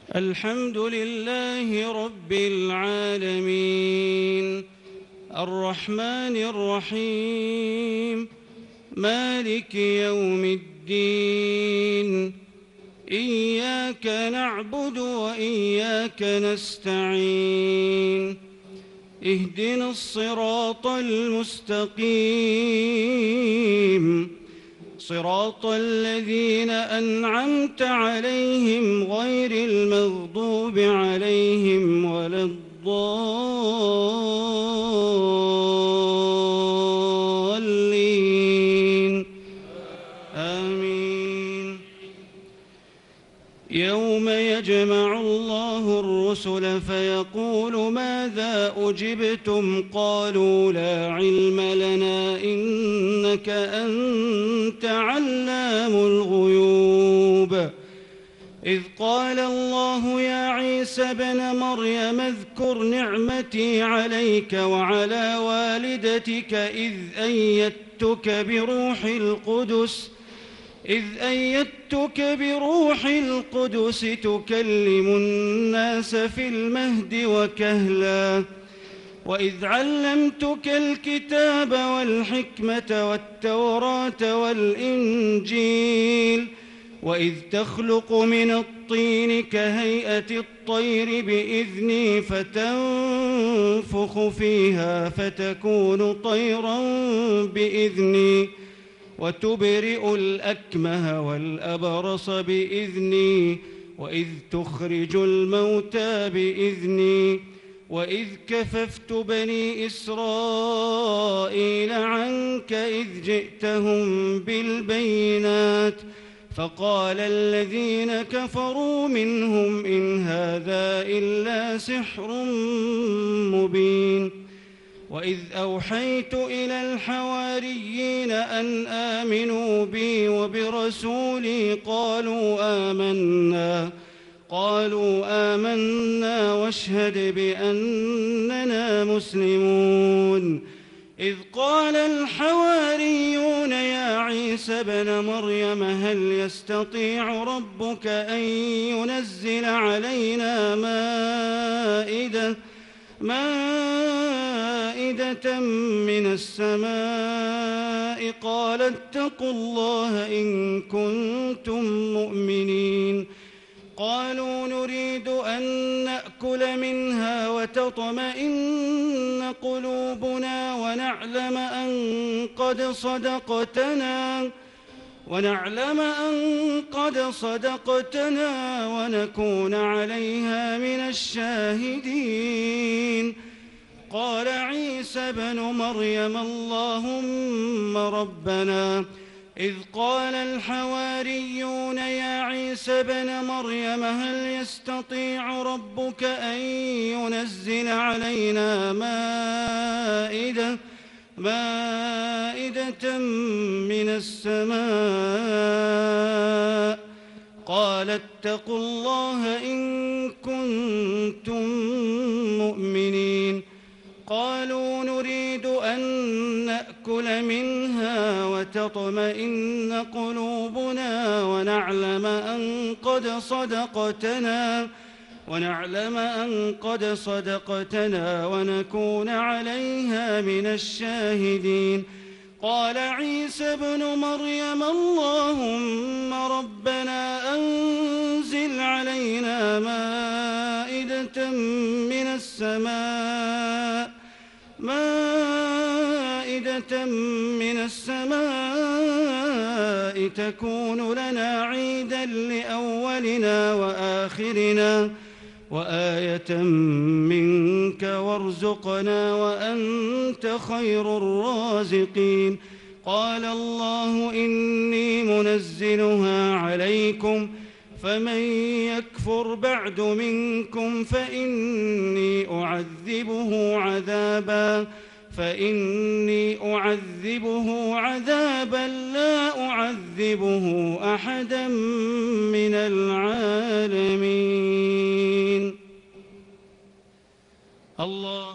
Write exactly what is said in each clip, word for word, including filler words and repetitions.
الحمد لله رب العالمين الرحمن الرحيم مالك يوم الدين إياك نعبد وإياك نستعين اهدنا الصراط المستقيم صراط الذين أنعمت عليهم غير المغضوب عليهم ولا الضالين آمين. يوم يجمع الله الرسل فيقول ماذا أجبتم قالوا لا علم لنا إنك أنت علام الغيوب إذ قال الله يا عيسى ابن مريم اذكر نعمتي عليك وعلى والدتك إذ أيدتك بروح القدس إذ أيدتك بروح القدس تكلم الناس في المهد وكهلا وإذ علمتك الكتاب والحكمة والتوراة والإنجيل وإذ تخلق من الطين كهيئة الطير بإذني فتنفخ فيها فتكون طيرا بإذني وتبرئ الأكمه والأبرص بإذني وإذ تخرج الموتى بإذني وإذ كففت بني إسرائيل عنك إذ جئتهم بالبينات فقال الذين كفروا منهم إن هذا إلا سحر مبين وإذ أوحيت إلى الحواريين أن آمنوا بي وبرسولي قالوا آمنا قالوا آمنا واشهد بأننا مسلمون إذ قال الحواريون يا عيسى ابن مريم هل يستطيع ربك أن ينزل علينا مائدة مائدة من السماء قال اتقوا الله إن كنتم مؤمنين قالوا نريد أن نأكل منها وتطمئن قلوبنا ونعلم أن قد صدقتنا ونعلم أن قد صدقتنا ونكون عليها من الشاهدين قال عيسى ابن مريم اللهم ربنا إذ قال الحواريون يا عيسى ابن مريم هل يستطيع ربك أن ينزل علينا مائدة مائدة من السماء قال اتقوا الله إن كنتم مؤمنين قالوا نريد أن نأكل منها وتطمئن قلوبنا ونعلم أن قد صدقتنا ونعلم أن قد صدقتنا ونكون عليها من الشاهدين قال عيسى ابن مريم اللهم ربنا أنزل علينا مائدة من السماء مائدة من السماء تكون لنا عيدا لأولنا وآخرنا وآية منك وارزقنا وأنت خير الرازقين قال الله إني منزلها عليكم فمن يكفر بعد منكم فإني أعذبه عذابا فإني أعذبه عذابا لا أعذبه أحدا من العالمين. الله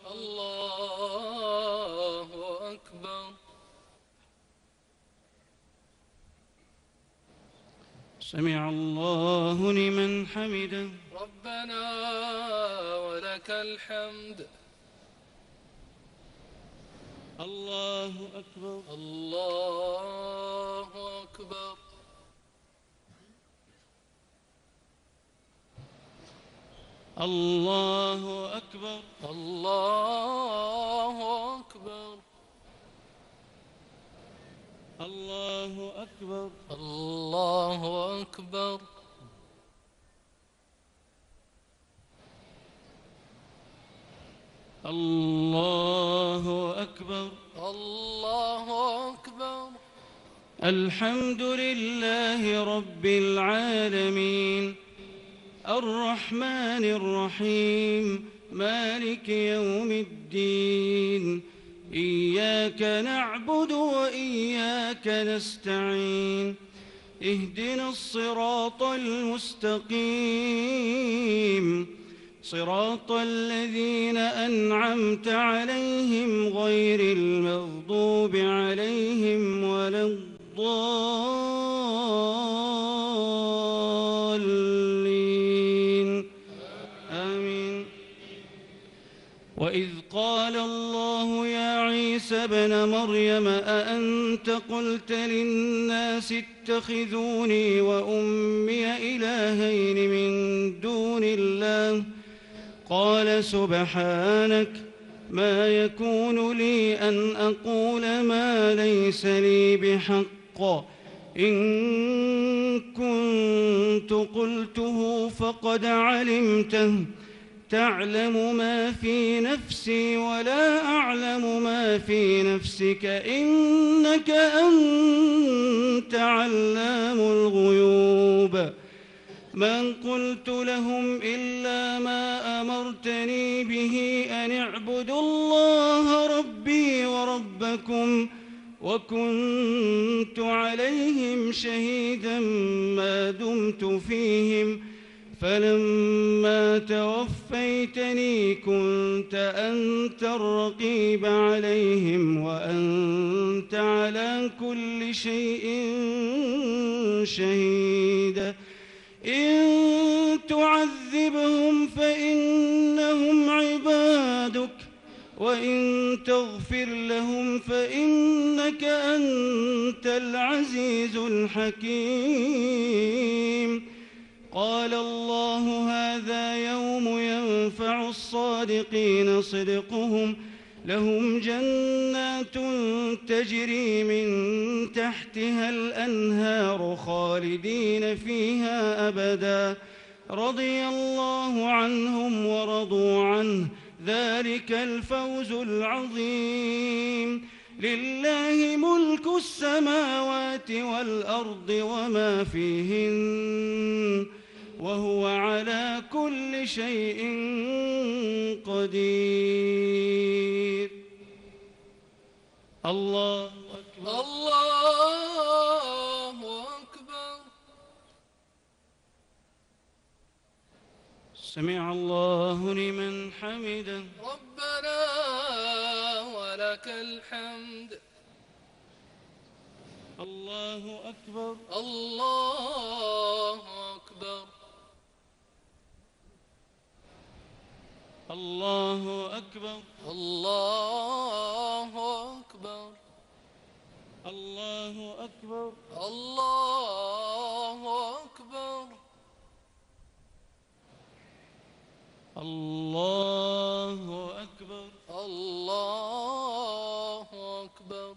الله أكبر. سمع الله لمن حمده. ربنا ولك الحمد. الله أكبر. الله أكبر. الله أكبر. الله أكبر. الله أكبر. الله أكبر. الله أكبر. الله أكبر. الحمد لله رب العالمين الرحمن الرحيم مالك يوم الدين إياك نعبد وإياك نستعين اهدنا الصراط المستقيم صراط الذين أنعمت عليهم غير المغضوب عليهم ولا الضالين آمين. وإذ قال الله يا عيسى ابن مريم أأنت قلت للناس اتخذوني وأمي إلهين من دون الله قال سبحانك ما يكون لي أن أقول ما ليس لي بحق إن كنت قلته فقد علمته تعلم ما في نفسي ولا أعلم ما في نفسك إنك أنت علام الغيوب. ما قلت لهم إلا ما أمرتني به أن اعبدوا الله ربي وربكم وكنت عليهم شهيدا ما دمت فيهم فلما توفيتني كنت أنت الرقيب عليهم وأنت على كل شيء شهيد. إن تعذبهم فإنهم عبادك وإن تغفر لهم فإنك أنت العزيز الحكيم. قال الله هذا يوم ينفع الصادقين صدقهم لهم جنات تجري من تحتها الأنهار خالدين فيها أبدا رضي الله عنهم ورضوا عنه ذلك الفوز العظيم. لله ملك السماوات والأرض وما فيهن وهو على كل شيء قدير. الله أكبر. الله أكبر. سمع الله لمن حمده. ربنا ولك الحمد. الله أكبر. الله أكبر. الله أكبر. الله أكبر. الله أكبر. الله أكبر. الله أكبر. الله أكبر.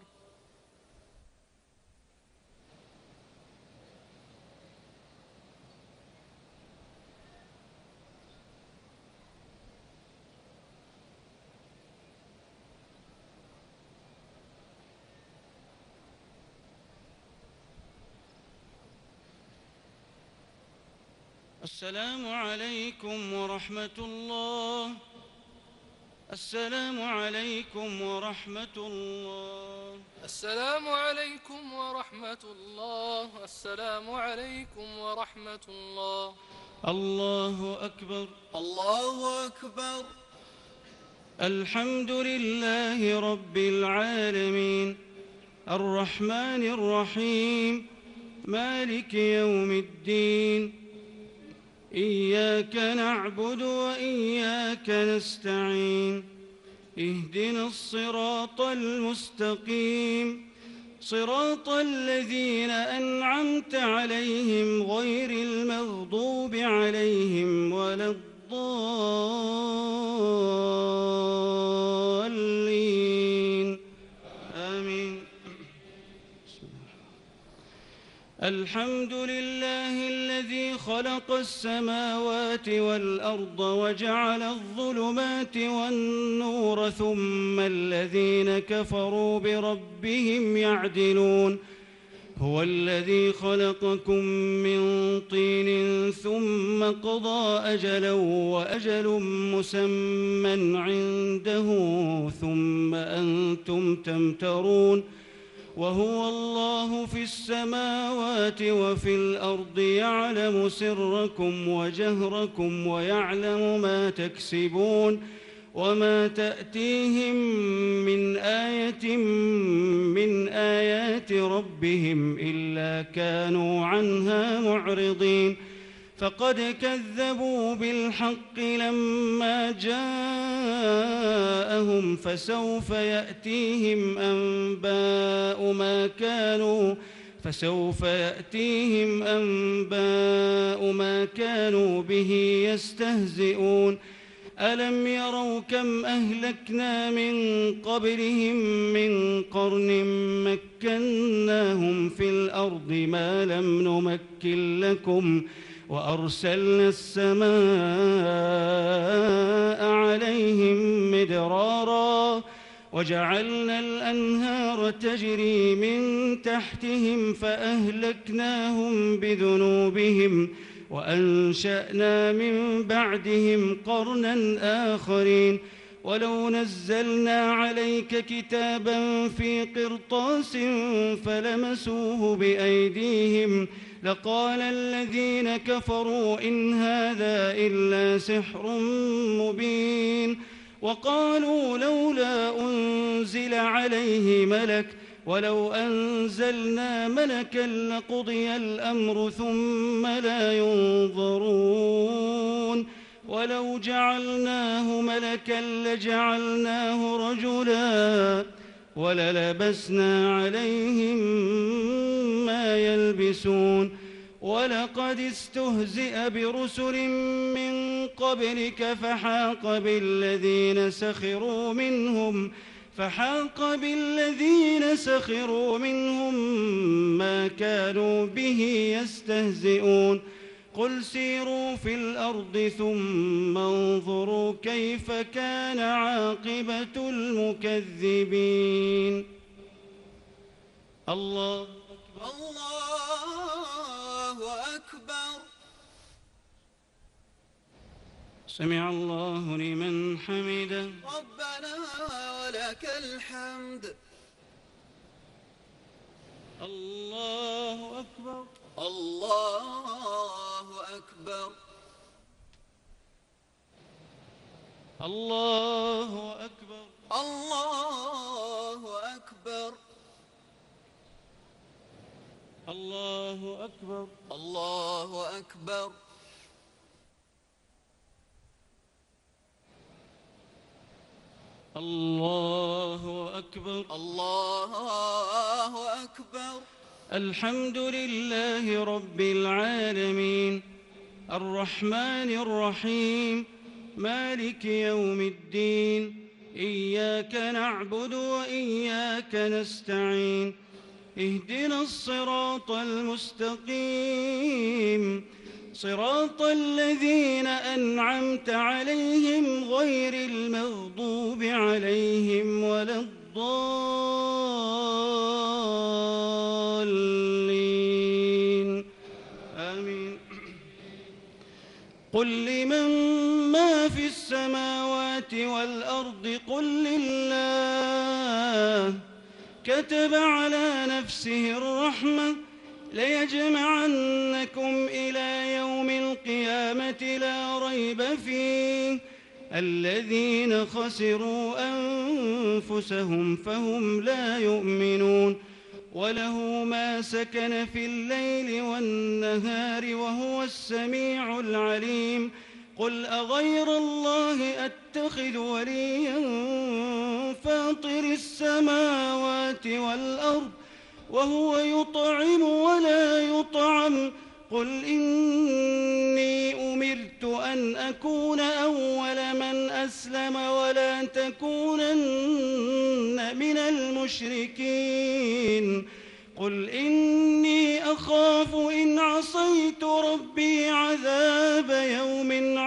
السلام عليكم ورحمة الله. السلام عليكم ورحمة الله. السلام عليكم ورحمة الله. السلام عليكم ورحمة الله. الله أكبر. الله أكبر. الحمد لله رب العالمين الرحمن الرحيم مالك يوم الدين إياك نعبد وإياك نستعين اهدنا الصراط المستقيم صراط الذين أنعمت عليهم غير المغضوب عليهم ولا الضالين آمين. الحمد لله الذي خلق السماوات والأرض وجعل الظلمات والنور ثم الذين كفروا بربهم يعدلون هو الذي خلقكم من طين ثم قضى أجلا وأجل مسمى عنده ثم أنتم تمترون وهو الله في السماوات وفي الأرض يعلم سركم وجهركم ويعلم ما تكسبون وما تأتيهم من آية من آيات ربهم إلا كانوا عنها معرضين فقد كذبوا بالحق لما جاءهم فسوف يأتيهم أنباء ما كانوا فسوف يأتيهم أنباء ما كانوا به يستهزئون ألم يروا كم أهلكنا من قبلهم من قرن مكناهم في الأرض ما لم نمكن لكم وأرسلنا السماء عليهم مدرارا وجعلنا الأنهار تجري من تحتهم فأهلكناهم بذنوبهم وأنشأنا من بعدهم قرنا آخرين ولو نزلنا عليك كتابا في قرطاس فلمسوه بأيديهم لقال الذين كفروا إن هذا إلا سحر مبين وقالوا لولا أنزل عليه ملك ولو أنزلنا ملكا لقضي الأمر ثم لا ينظرون ولو جعلناه ملكا لجعلناه رجلا وللبسنا عليهم ما يلبسون ولقد استهزئ برسل من قبلك فحاق بالذين سخروا منهم فحاق بالذين سخروا منهم ما كانوا به يستهزئون قل سيروا في الأرض ثم انظروا كيف كان عاقبة المكذبين. الله أكبر الله أكبر. سمع الله لمن حمده. ربنا ولك الحمد. الله أكبر. الله أكبر. الله أكبر. الله أكبر. الله أكبر. الله أكبر. الله أكبر. الله أكبر. الحمد لله رب العالمين الرحمن الرحيم مالك يوم الدين إياك نعبد وإياك نستعين اهدنا الصراط المستقيم صراط الذين أنعمت عليهم غير المغضوب عليهم ولا الضالين آمين. قل لمن ما في السماوات والأرض قل لله كتب على نفسه الرحمة ليجمعنكم إلى يوم القيامة لا ريب فيه الذين خسروا أنفسهم فهم لا يؤمنون وله ما سكن في الليل والنهار وهو السميع العليم قل أغير الله أتخذ وليا فاطر السماوات والأرض وهو يطعم ولا يطعم قل إني أمرت أن أكون أول من أسلم ولا تكونن من المشركين قل إني أخاف إن عصيت ربي عذاب يوم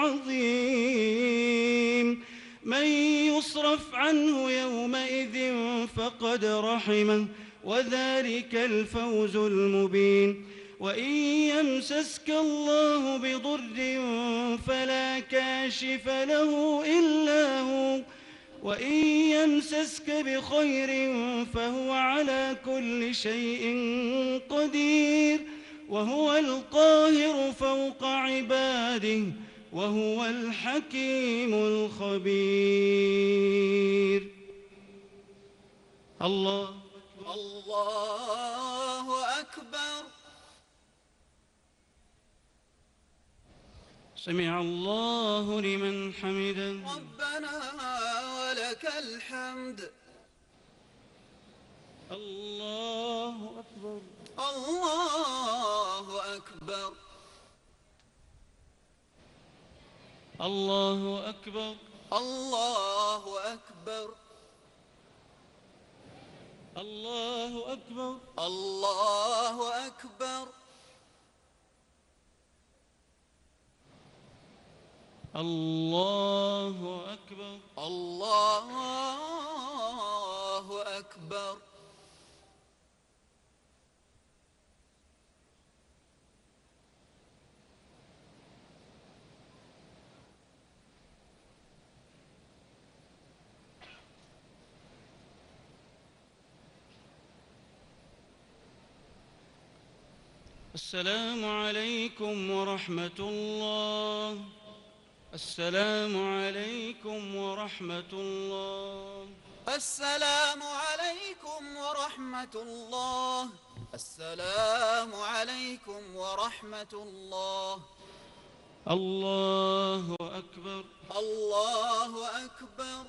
عظيم من يصرف عنه يومئذ فقد رحمه وذلك الفوز المبين وإن يمسسك الله بضر فلا كاشف له إلا هو وإن يمسسك بخير فهو على كل شيء قدير وهو القاهر فوق عباده وهو الحكيم الخبير. الله الله أكبر. سمع الله لمن حمده. ربنا ولك الحمد. الله أكبر. الله أكبر. الله أكبر. الله أكبر. الله أكبر. الله أكبر. الله أكبر. الله أكبر. السلام عليكم ورحمة الله. السلام عليكم ورحمة الله. السلام عليكم ورحمة الله. السلام عليكم ورحمة الله. الله أكبر. الله أكبر.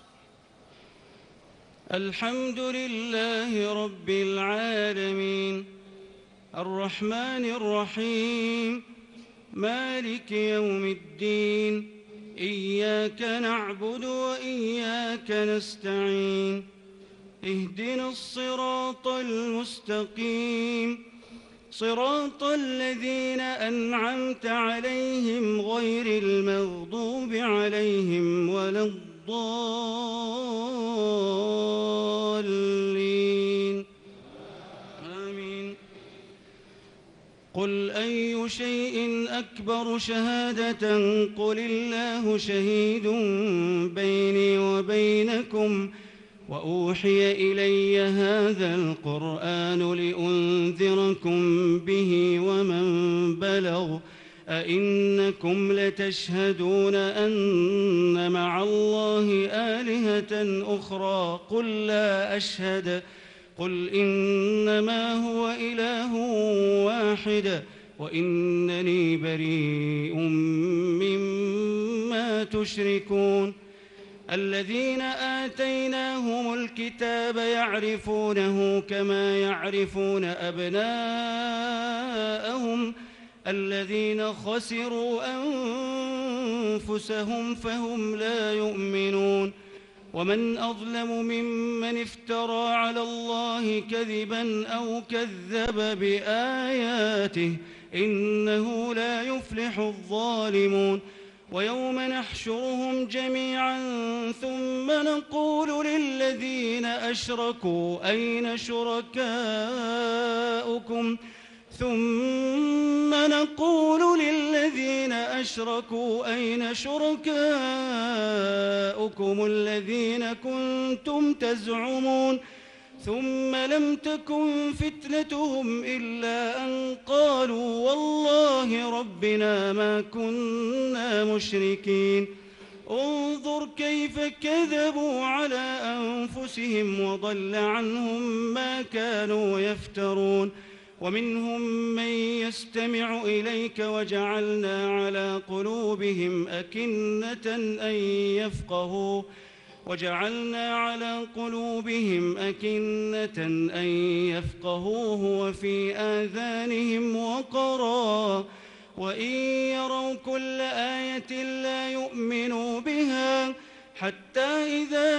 الحمد لله رب العالمين الرحمن الرحيم مالك يوم الدين إياك نعبد وإياك نستعين اهدنا الصراط المستقيم صراط الذين أنعمت عليهم غير المغضوب عليهم ولا الضالين آمين. قل أي شيء أكبر شهادة قل الله شهيد بيني وبينكم وأوحي إلي هذا القرآن لأنذركم به ومن بلغ أئنكم لتشهدون أن مع الله آلهة أخرى قل لا أشهد قل إنما هو إله واحد وإنني بريء مما تشركون. الذين آتيناهم الكتاب يعرفونه كما يعرفون أبناءهم الذين خسروا أنفسهم فهم لا يؤمنون. ومن أظلم ممن افترى على الله كذبا أو كذب بآياته إنه لا يفلح الظالمون. ويوم نحشرهم جميعا ثم نقول للذين أشركوا أين شركاؤكم ثم نقول للذين أشركوا أين شركاؤكم الذين كنتم تزعمون ثم لم تكن فتنتهم إلا أن قالوا والله ربنا ما كنا مشركين. انظر كيف كذبوا على أنفسهم وضل عنهم ما كانوا يفترون ومنهم من يستمع إليك وجعلنا على قلوبهم أكنة أن يفقهوا وجعلنا على قلوبهم أكنة أن يفقهوه وفي آذانهم وقرا وإن يروا كل آية لا يؤمنوا بها حتى إذا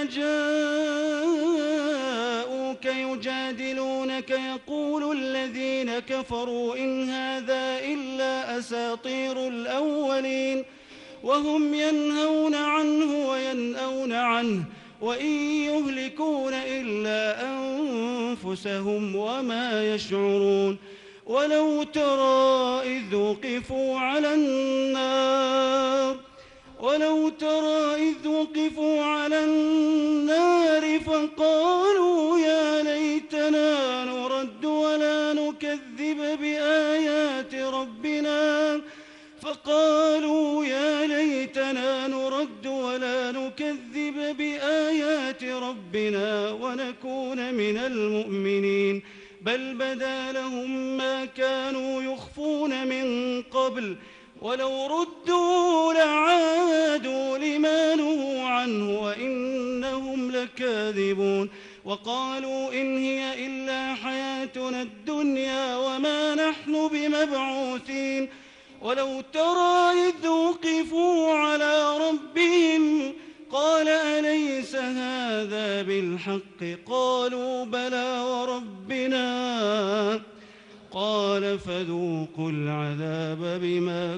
جاءوك يجادلونك يقول الذين كفروا إن هذا إلا أساطير الأولين وهم ينهون عنه وينأون عنه وإن يهلكون إلا أنفسهم وما يشعرون ولو ترى إذ وقفوا على النار ولو ترى إذ وقفوا على النار فقالوا يا ليتنا نرد ولا نكذب بآيات ربنا فقالوا يا ليتنا نرد ولا نكذب بآيات ربنا ونكون من المؤمنين بل بدا لهم ما كانوا يخفون من قبل ولو ردوا لعادوا لما نهوا عنه وإنهم لكاذبون وقالوا إن هي إلا حياتنا الدنيا وما نحن بمبعوثين ولو ترى إذ وقفوا على ربهم قال أليس هذا بالحق قالوا بلى وربنا قال فذوقوا العذاب بما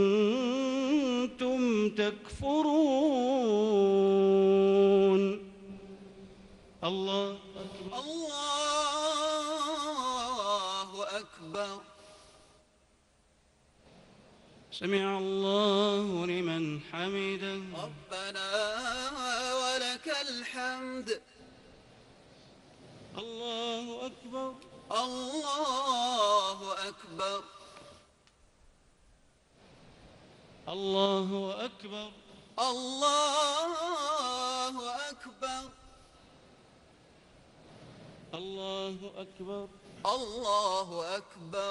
كنتم تكفرون. الله أكبر. الله أكبر. سمع الله لمن حمده. ربنا ولك الحمد. الله أكبر. الله أكبر. الله أكبر. الله أكبر. الله أكبر. الله أكبر.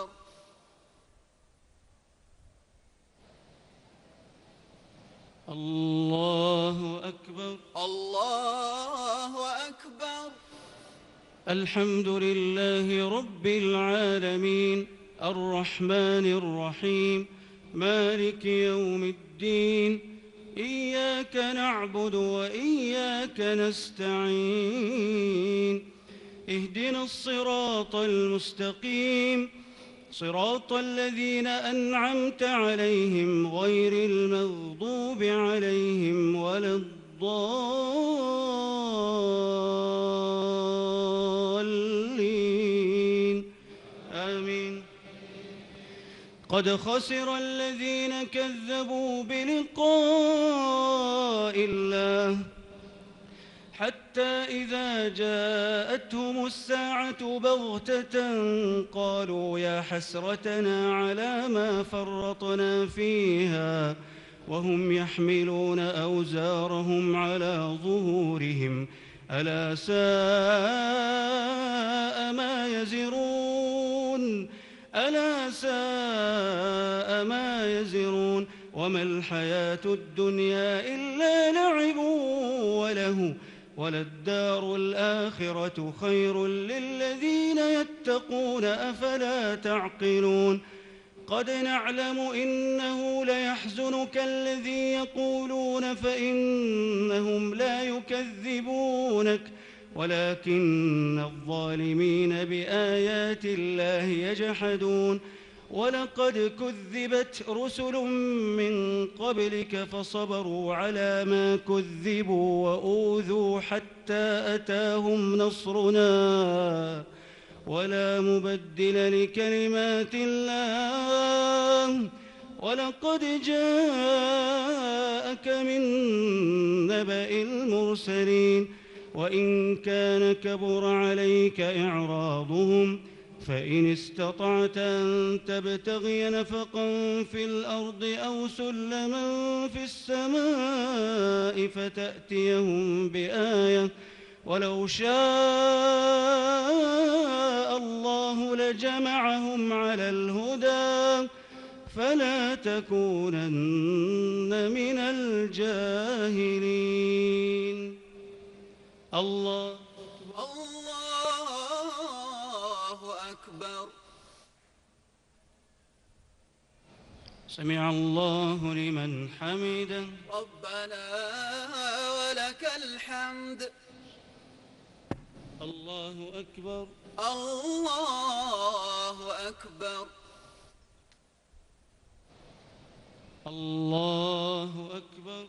الله أكبر. الله أكبر. الحمد لله رب العالمين الرحمن الرحيم مالك يوم الدين إياك نعبد وإياك نستعين اهدنا الصراط المستقيم صراط الذين أنعمت عليهم غير المغضوب عليهم ولا الضالين آمين. قد خسر الذين كذبوا بلقاء الله حتى إذا جاءتهم الساعة بغتة قالوا يا حسرتنا على ما فرطنا فيها وهم يحملون أوزارهم على ظهورهم ألا ساء ما يزرون ألا ساء ما يزرون وما الحياة الدنيا إلا لعب وله وللدار الآخرة خير للذين يتقون أفلا تعقلون قد نعلم إنه ليحزنك الذي يقولون فإنهم لا يكذبونك ولكن الظالمين بآيات الله يجحدون ولقد كذبت رسل من قبلك فصبروا على ما كذبوا وأوذوا حتى أتاهم نصرنا ولا مبدل لكلمات الله ولقد جاءك من نبأ المرسلين وإن كان كبر عليك إعراضهم فإن استطعت أن تبتغي نفقا في الأرض أو سلما في السماء فتأتيهم بآية ولو شاء الله لجمعهم على الهدى فلا تكونن من الجاهلين. الله الله أكبر. سمع الله لمن حمده. ربنا ولك الحمد. الله أكبر. الله أكبر. الله أكبر.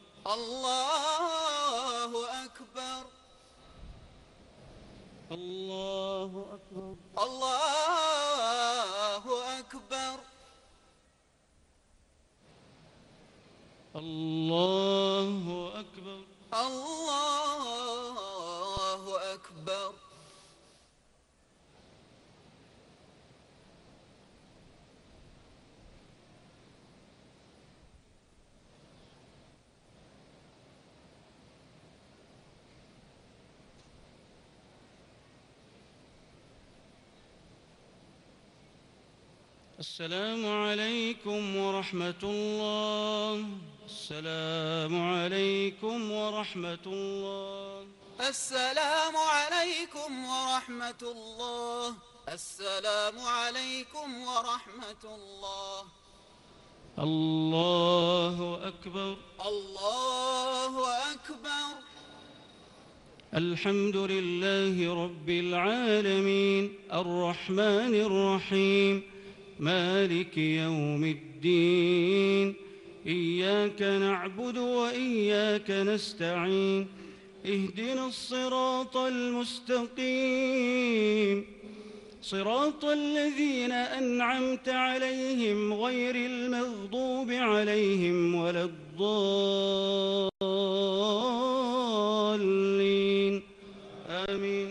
الله أكبر. الله أكبر. الله أكبر. الله أكبر. الله أكبر. السلام عليكم ورحمة الله. السلام عليكم ورحمة الله. السلام عليكم ورحمة الله. السلام عليكم ورحمة الله. الله أكبر. الله أكبر. الحمد لله رب العالمين الرحمن الرحيم مالك يوم الدين إياك نعبد وإياك نستعين اهدنا الصراط المستقيم صراط الذين أنعمت عليهم غير المغضوب عليهم ولا الضالين آمين.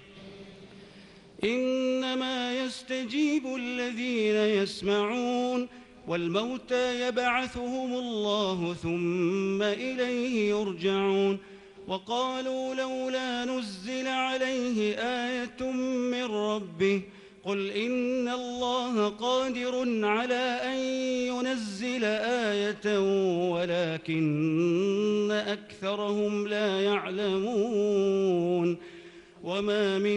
إنما يستجيب الذين يسمعون والموتى يبعثهم الله ثم إليه يرجعون. وقالوا لولا نزل عليه آية من ربه قل إن الله قادر على أن ينزل آية ولكن أكثرهم لا يعلمون. وما من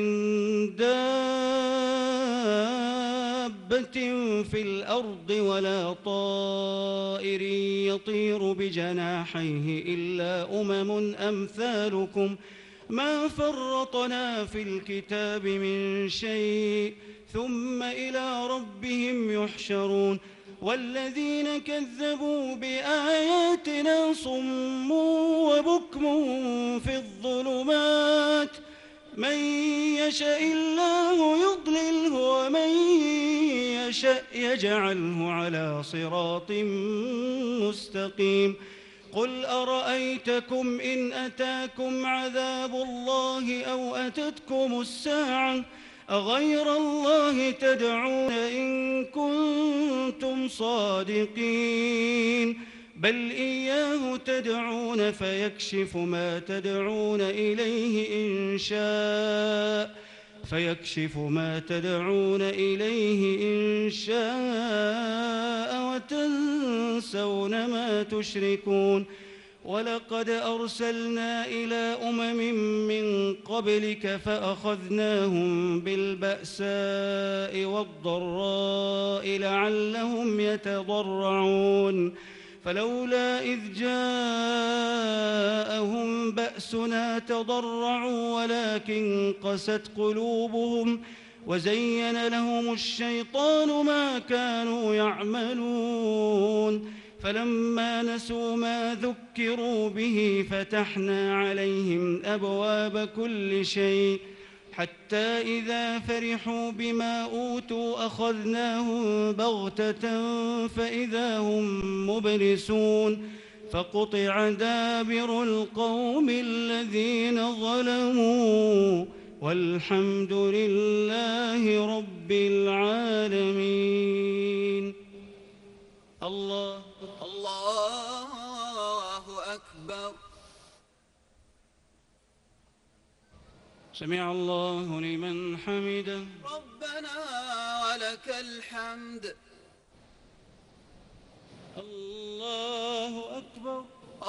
دابة في الأرض ولا طائر يطير بجناحيه إلا أمم أمثالكم ما فرطنا في الكتاب من شيء ثم إلى ربهم يحشرون. والذين كذبوا بآياتنا صم وبكم في الظلمات من يشاء الله يضلله ومن يشاء يجعله على صراط مستقيم. قل أرأيتكم إن أتاكم عذاب الله أو أتتكم الساعة أغير الله تدعون إن كنتم صادقين بل إياه تدعون فيكشف ما تدعون إليه إن شاء فيكشف ما تدعون إليه إن شاء وتنسون ما تشركون. ولقد أرسلنا إلى أمم من قبلك فأخذناهم بالبأساء والضراء لعلهم يتضرعون فلولا إذ جاءهم بأسنا تضرعوا ولكن قست قلوبهم وزين لهم الشيطان ما كانوا يعملون. فلما نسوا ما ذكروا به فتحنا عليهم أبواب كل شيء حتى إذا فرحوا بما أوتوا أخذناهم بغتة فإذا هم مبلسون فقطع دابر القوم الذين ظلموا والحمد لله رب العالمين. الله الله أكبر. سمع الله لمن حمده. ربنا ولك الحمد. الله أكبر.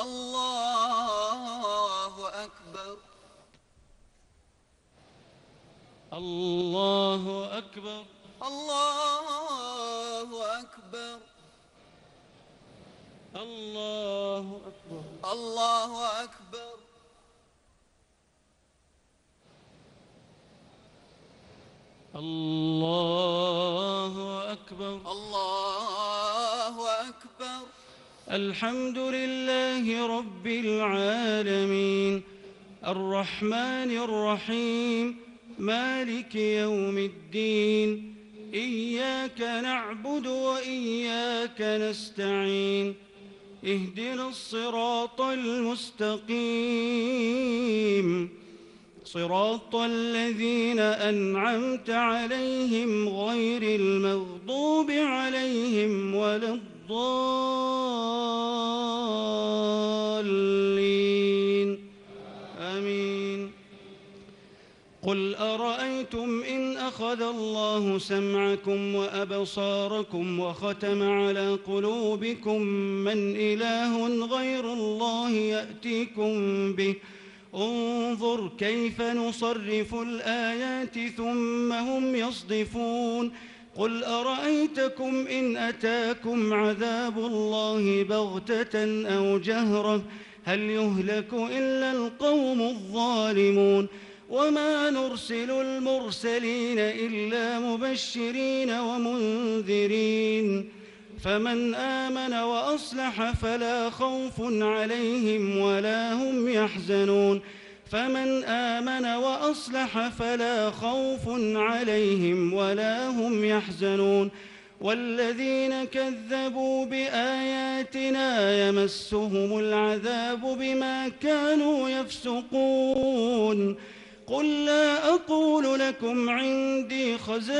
الله أكبر. الله أكبر. الله أكبر. الله أكبر. الله أكبر. الله أكبر. الله أكبر. الحمد لله رب العالمين، الرحمن الرحيم، مالك يوم الدين، إياك نعبد وإياك نستعين، اهدنا الصراط المستقيم، صراط الذين أنعمت عليهم غير المغضوب عليهم ولا الضالين، آمين. قل أرأيتم إن أخذ الله سمعكم وأبصاركم وختم على قلوبكم من إله غير الله يأتيكم به، انظر كيف نصرف الآيات ثم هم يصدفون. قل أرأيتكم إن أتاكم عذاب الله بغتة أو جهرة هل يهلك إلا القوم الظالمون. وما نرسل المرسلين إلا مبشرين ومنذرين، فمن آمن وأصلح فلا خوف عليهم ولا هم يحزنون. فمن آمن وأصلح فلا خوف عليهم ولا هم يحزنون. والذين كذبوا بآياتنا يمسهم العذاب بما كانوا يفسقون. قل لا أقول لكم عندي خزائن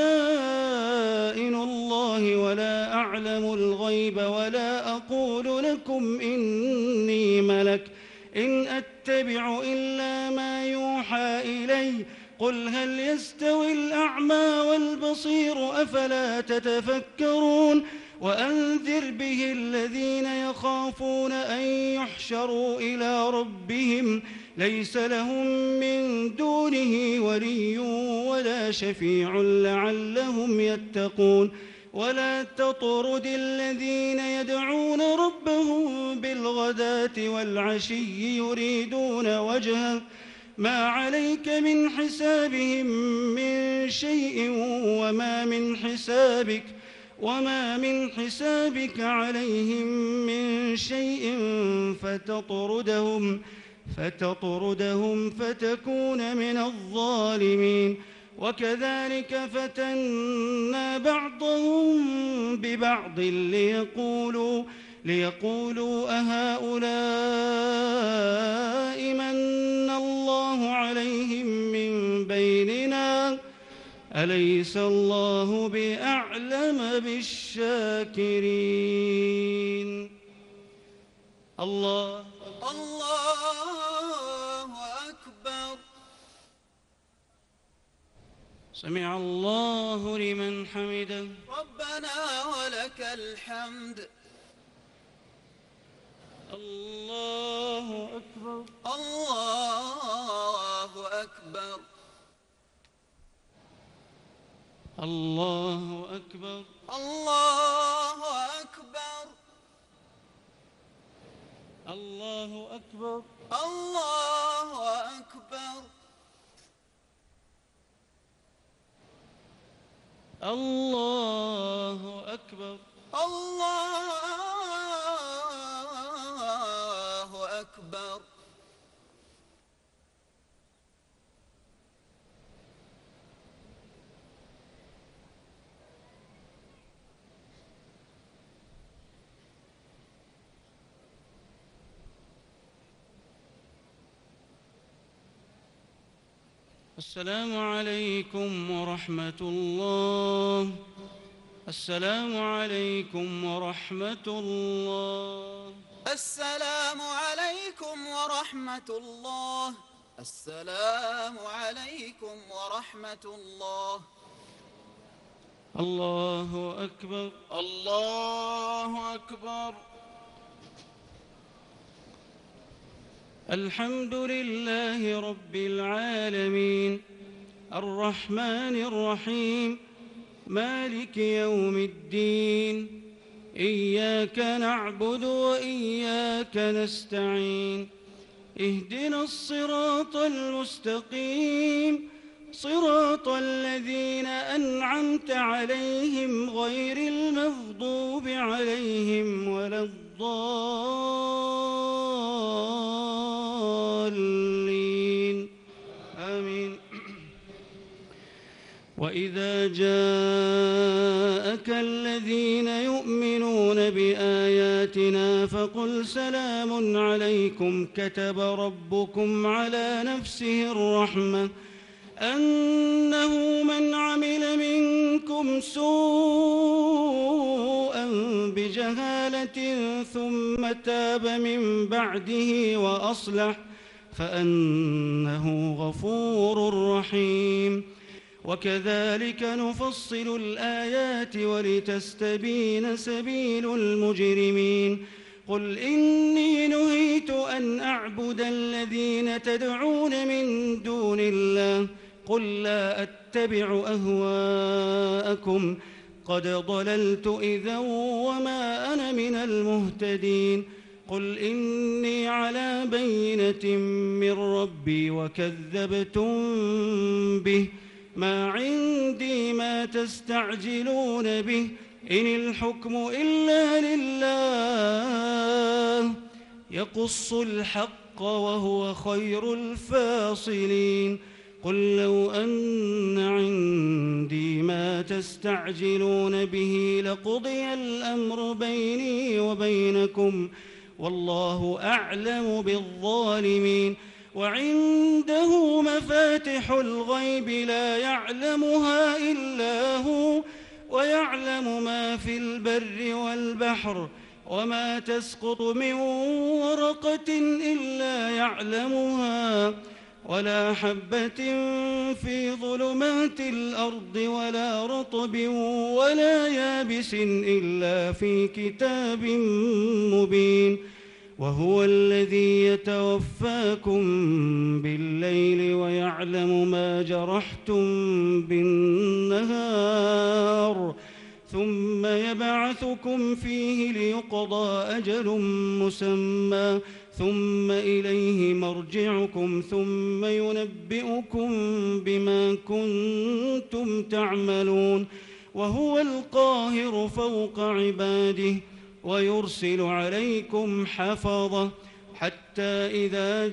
الله ولا أعلم الغيب ولا أقول لكم إني ملك إن أتبع إلا ما يوحى إلي. قل هل يستوي الأعمى والبصير أفلا تتفكرون. وأنذر به الذين يخافون أن يحشروا إلى ربهم ليس لهم من دونه ولي ولا شفيع لعلهم يتقون. ولا تطرد الذين يدعون ربهم بالغداة والعشي يريدون وجهه ما عليك من حسابهم من شيء وما من حسابك وما من حسابك عليهم من شيء فتطردهم فتطردهم فتكون من الظالمين. وكذلك فتنا بعضهم ببعض ليقولوا ليقولوا أهؤلاء من الله عليهم من بيننا أليس الله بأعلم بالشاكرين. الله الله أكبر. سمع الله لمن حمده. ربنا ولك الحمد. الله أكبر. الله أكبر. الله أكبر. الله أكبر. الله أكبر. الله أكبر. الله أكبر. الله أكبر. السلام عليكم ورحمة الله. السلام عليكم ورحمة الله. السلام عليكم ورحمة الله. السلام عليكم ورحمة الله. الله أكبر. الله أكبر. الحمد لله رب العالمين الرحمن الرحيم مالك يوم الدين إياك نعبد وإياك نستعين اهدنا الصراط المستقيم صراط الذين أنعمت عليهم غير المغضوب عليهم ولا الضالين آمين. وإذا جاءك الذين يؤمنون بآياتنا فقل سلام عليكم كتب ربكم على نفسه الرحمة أنه من عمل منكم سوءا بجهالة ثم تاب من بعده وأصلح فأنه غفور رحيم. وكذلك نفصل الآيات ولتستبين سبيل المجرمين. قل إني نهيت أن أعبد الذين تدعون من دون الله قل لا أتبع أهواءكم قد ضللت إذا وما أنا من المهتدين. قل إني على بينة من ربي وكذبتم به ما عندي ما تستعجلون به إن الحكم إلا لله يقص الحق وهو خير الفاصلين. قل لو أن عندي ما تستعجلون به لقضي الأمر بيني وبينكم والله أعلم بالظالمين. وعنده مفاتح الغيب لا يعلمها إلا هو ويعلم ما في البر والبحر وما تسقط من ورقة إلا يعلمها ولا حبة في ظلمات الأرض ولا رطب ولا يابس إلا في كتاب مبين. وهو الذي يتوفاكم بالليل ويعلم ما جرحتم بالنهار ثم يبعثكم فيه ليقضى أجل مسمى ثم إليه مرجعكم ثم ينبئكم بما كنتم تعملون. وهو القاهر فوق عباده ويرسل عليكم حفظة حتى إذا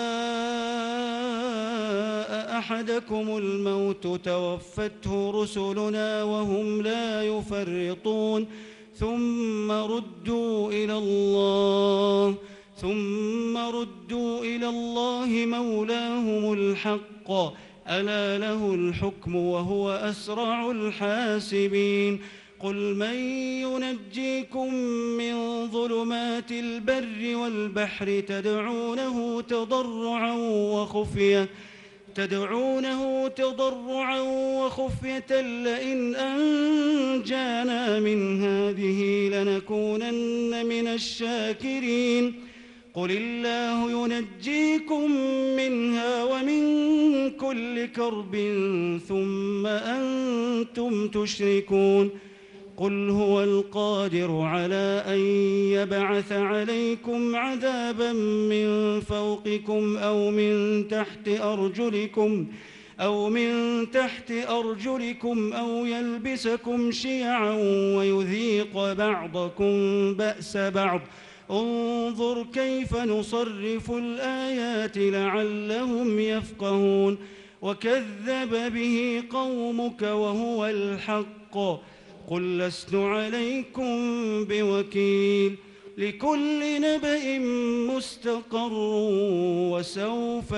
جاء أحدكم الموت توفته رسلنا وهم لا يفرطون ثم ردوا إلى الله ثم ردوا إلى الله مولاهم الحق ألا له الحكم وهو أسرع الحاسبين. قل من ينجيكم من ظلمات البر والبحر تدعونه تضرعا وخفية تدعونه تضرعا وخفية لئن أنجانا من هذه لنكونن من الشاكرين. قل الله ينجيكم منها ومن كل كرب ثم أنتم تشركون. قل هو القادر على أن يبعث عليكم عذابا من فوقكم أو من تحت أرجلكم أو من تحت أرجلكم أو يلبسكم شيعا ويذيق بعضكم بأس بعض انظر كيف نصرف الآيات لعلهم يفقهون. وكذب به قومك وهو الحق قل لست عليكم بوكيل. لكل نبأ مستقر وسوف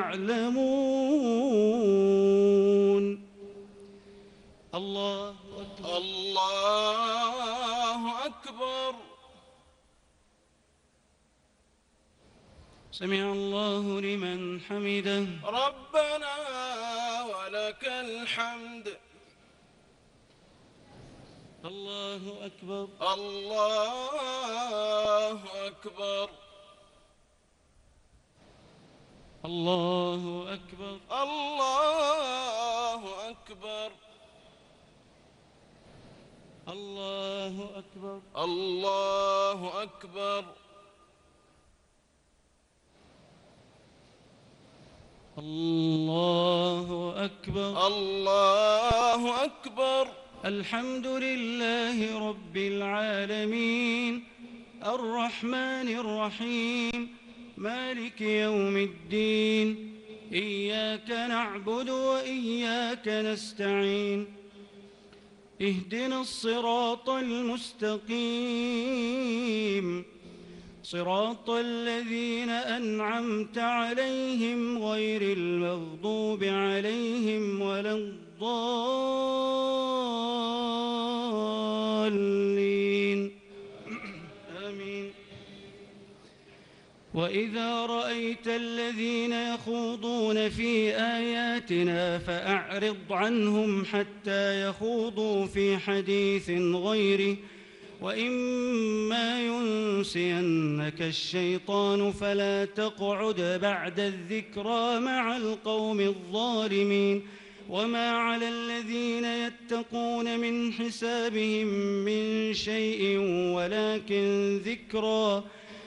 تعلمون. الله أكبر. الله أكبر. سمع الله لمن حمده. ربنا ولك الحمد. الله أكبر. الله أكبر. الله أكبر. الله أكبر. الله أكبر. الله أكبر. الله أكبر. الله أكبر. الحمد لله رب العالمين الرحمن الرحيم مالك يوم الدين إياك نعبد وإياك نستعين اهدنا الصراط المستقيم صراط الذين أنعمت عليهم غير المغضوب عليهم ولا الضالين آمين. وإذا رأيت الذين يخوضون في آياتنا فأعرض عنهم حتى يخوضوا في حديث غيره وإما ينسينك الشيطان فلا تقعد بعد الذكرى مع القوم الظالمين. وما على الذين يتقون من حسابهم من شيء ولكن ذكرى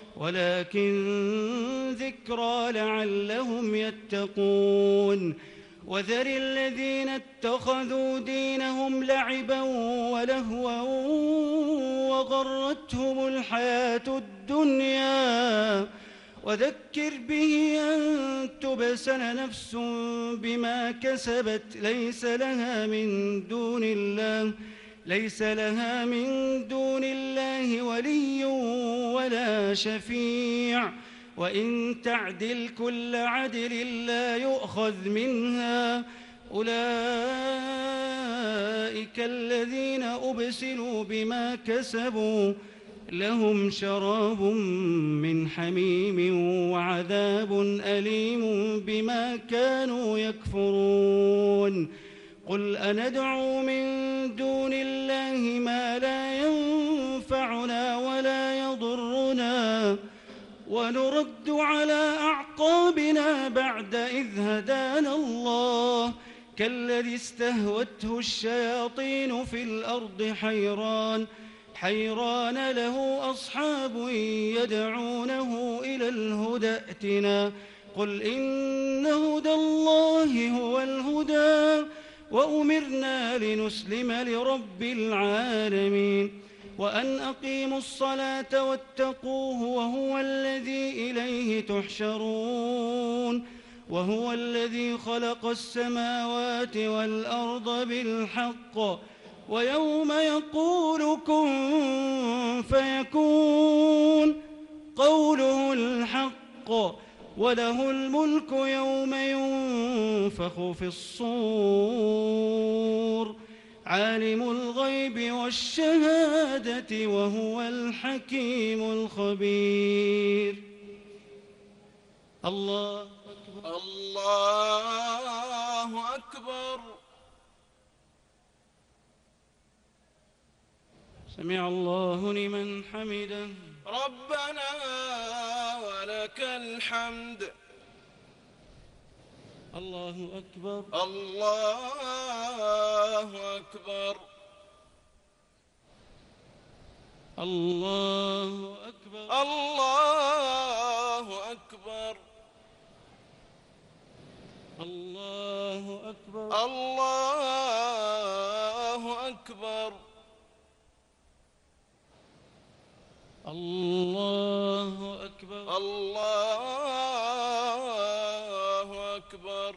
ولكن ذكرى لعلهم يتقون. وذر الذين اتخذوا دينهم لعبا ولهوا وغرتهم الحياة الدنيا وذكر به أن تبسل نفس بما كسبت ليس لها من دون الله ليس لها من دون الله ولي ولا شفيع وإن تعدل كل عدل لا يؤخذ منها أولئك الذين أبسلوا بما كسبوا لهم شراب من حميم وعذاب أليم بما كانوا يكفرون. قل أندعو من دون الله ما لا ينفعنا ولا يضرنا ونرد على أعقابنا بعد إذ هدانا الله كالذي استهوته الشياطين في الأرض حيران حيران له أصحاب يدعونه إلى الهدى ائتنا قل إن هدى الله هو الهدى وأمرنا لنسلم لرب العالمين وأن أقيموا الصلاة واتقوه وهو الذي إليه تحشرون وهو الذي خلق السماوات والأرض بالحق ويوم يقول كن فيكون قوله الحق وله الملك يوم ينفخ في الصور عالم الغيب والشهادة وهو الحكيم الخبير. الله أكبر. الله أكبر. سمع الله لمن حمده. ربنا ولك الحمد. الله أكبر. الله أكبر. الله أكبر. الله أكبر. الله أكبر. الله أكبر. الله أكبر. الله أكبر.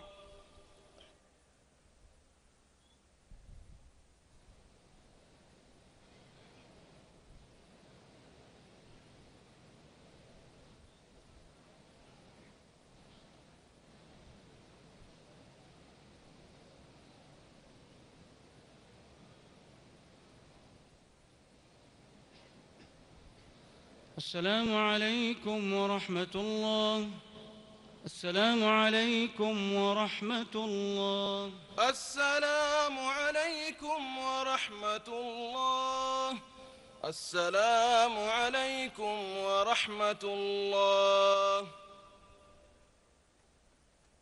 السلام عليكم ورحمة الله. السلام عليكم ورحمة الله. السلام عليكم ورحمة الله. السلام عليكم ورحمة الله.